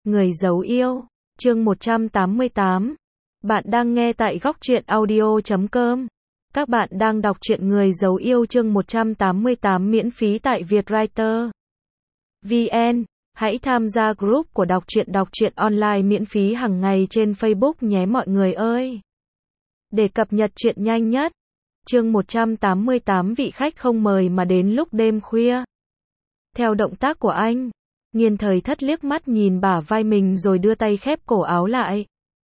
Người giấu yêu, chương 188. Bạn đang nghe tại góc truyện audio.com. Các bạn đang đọc truyện Người giấu yêu chương 188 miễn phí tại Vietwriter VN. Hãy tham gia group của đọc truyện online miễn phí hàng ngày trên Facebook nhé mọi người ơi. Để cập nhật truyện nhanh nhất. Chương 188 vị khách không mời mà đến lúc đêm khuya. Theo động tác của anh, Nghiên Thời Thất liếc mắt nhìn bả vai mình rồi đưa tay khép cổ áo lại.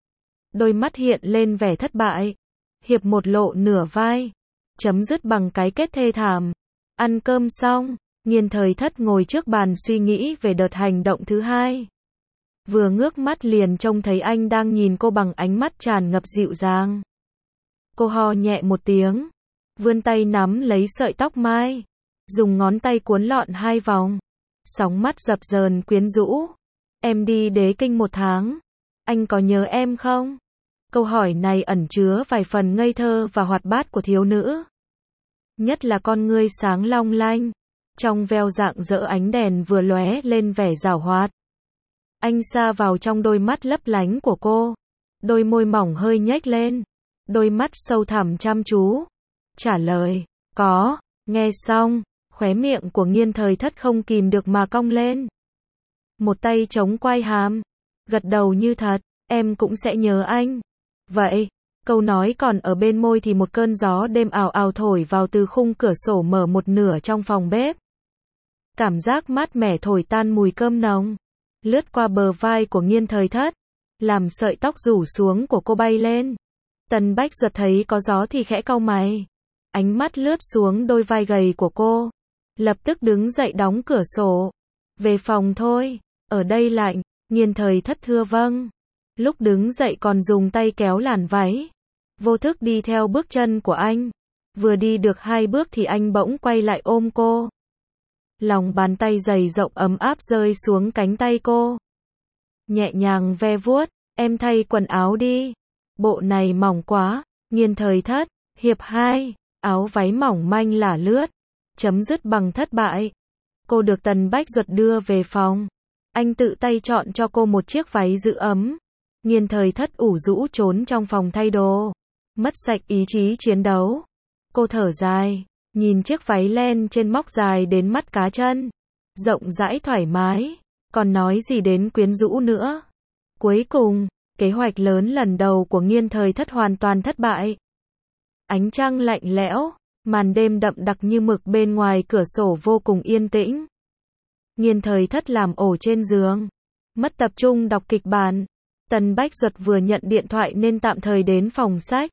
Đôi mắt hiện lên vẻ thất bại. Hiệp một lộ nửa vai. Chấm dứt bằng cái kết thê thảm. Ăn cơm xong, Nghiên Thời Thất ngồi trước bàn suy nghĩ về đợt hành động thứ hai. Vừa ngước mắt liền trông thấy anh đang nhìn cô bằng ánh mắt tràn ngập dịu dàng. Cô ho nhẹ một tiếng, vươn tay nắm lấy sợi tóc mai, dùng ngón tay cuốn lọn hai vòng. Sóng mắt dập dờn quyến rũ. Em đi Đế Kinh 1 tháng. Anh có nhớ em không? Câu hỏi này ẩn chứa vài phần ngây thơ và hoạt bát của thiếu nữ. Nhất là con ngươi sáng long lanh, trong veo rạng rỡ ánh đèn vừa lóe lên vẻ giảo hoạt. Anh sa vào trong đôi mắt lấp lánh của cô. Đôi môi mỏng hơi nhếch lên. Đôi mắt sâu thẳm chăm chú. Trả lời, có. Nghe xong, khóe miệng của Nghiên Thời Thất không kìm được mà cong lên. Một tay chống quai hàm, gật đầu như thật, em cũng sẽ nhớ anh. Vậy, câu nói còn ở bên môi thì một cơn gió đêm ào ào thổi vào từ khung cửa sổ mở một nửa trong phòng bếp. Cảm giác mát mẻ thổi tan mùi cơm nồng, lướt qua bờ vai của Nghiên Thời Thất, làm sợi tóc rủ xuống của cô bay lên. Tần Bách Duật thấy có gió thì khẽ cau mày. Ánh mắt lướt xuống đôi vai gầy của cô. Lập tức đứng dậy đóng cửa sổ. Về phòng thôi, ở đây lạnh. Nghiên Thời Thất thưa vâng. Lúc đứng dậy còn dùng tay kéo làn váy. Vô thức đi theo bước chân của anh. Vừa đi được 2 bước thì anh bỗng quay lại ôm cô. Lòng bàn tay dày rộng ấm áp rơi xuống cánh tay cô. Nhẹ nhàng ve vuốt, em thay quần áo đi. Bộ này mỏng quá. Nghiên Thời Thất, hiệp 2, áo váy mỏng manh lả lướt. Chấm dứt bằng thất bại. Cô được Tần Bách Duật đưa về phòng. Anh tự tay chọn cho cô một chiếc váy giữ ấm. Nghiên Thời Thất ủ rũ trốn trong phòng thay đồ. Mất sạch ý chí chiến đấu. Cô thở dài, nhìn chiếc váy len trên móc dài đến mắt cá chân. Rộng rãi thoải mái, còn nói gì đến quyến rũ nữa. Cuối cùng, kế hoạch lớn lần đầu của Nghiên Thời Thất hoàn toàn thất bại. Ánh trăng lạnh lẽo, màn đêm đậm đặc như mực bên ngoài cửa sổ vô cùng yên tĩnh. Nghiên Thời Thất làm ổ trên giường, mất tập trung đọc kịch bản. Tần Bách Duật vừa nhận điện thoại nên tạm thời đến phòng sách.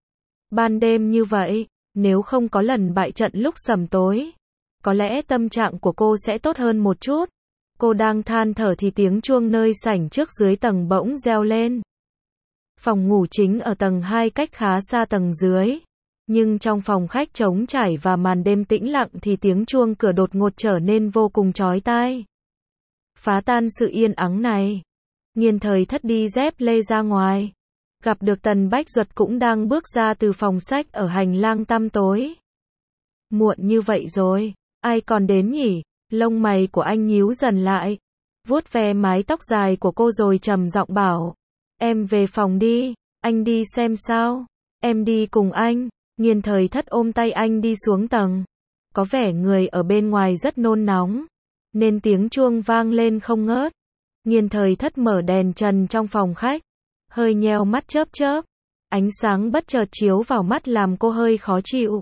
Ban đêm như vậy, nếu không có lần bại trận lúc sẩm tối, có lẽ tâm trạng của cô sẽ tốt hơn một chút. Cô đang than thở thì tiếng chuông nơi sảnh trước dưới tầng bỗng reo lên. Phòng ngủ chính ở tầng 2 cách khá xa tầng dưới. Nhưng trong phòng khách trống trải và màn đêm tĩnh lặng thì tiếng chuông cửa đột ngột trở nên vô cùng chói tai. Phá tan sự yên ắng này, Nghiên Thời Thất đi dép lê ra ngoài. Gặp được Tần Bách Duật cũng đang bước ra từ phòng sách ở hành lang tăm tối. Muộn như vậy rồi, ai còn đến nhỉ? Lông mày của anh nhíu dần lại. Vuốt ve mái tóc dài của cô rồi trầm giọng bảo. Em về phòng đi, anh đi xem sao. Em đi cùng anh. Nghiên Thời Thất ôm tay anh đi xuống tầng. Có vẻ người ở bên ngoài rất nôn nóng, nên tiếng chuông vang lên không ngớt. Nghiên Thời Thất mở đèn trần trong phòng khách, hơi nheo mắt chớp chớp. Ánh sáng bất chợt chiếu vào mắt làm cô hơi khó chịu.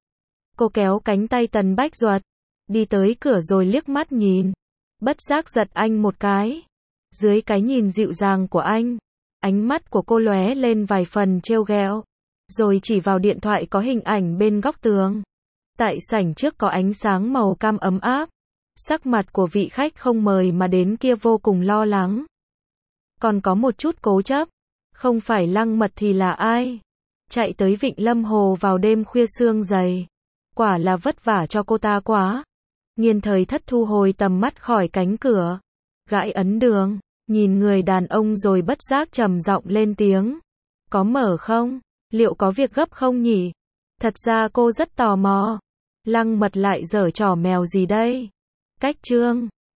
Cô kéo cánh tay Tần Bách Duật, đi tới cửa rồi liếc mắt nhìn. Bất giác giật anh một cái. Dưới cái nhìn dịu dàng của anh, ánh mắt của cô lóe lên vài phần trêu ghẹo. Rồi chỉ vào điện thoại có hình ảnh bên góc tường. Tại sảnh trước có ánh sáng màu cam ấm áp. Sắc mặt của vị khách không mời mà đến kia vô cùng lo lắng. Còn có một chút cố chấp. Không phải Lăng Mật thì là ai? Chạy tới Vịnh Lâm Hồ vào đêm khuya sương dày. Quả là vất vả cho cô ta quá. Nghiên Thời Thất thu hồi tầm mắt khỏi cánh cửa. Gãi ấn đường, nhìn người đàn ông rồi bất giác trầm giọng lên tiếng. Có mở không? Liệu có việc gấp không nhỉ? Thật ra cô rất tò mò. Lăng Mật lại giở trò mèo gì đây? Cách chương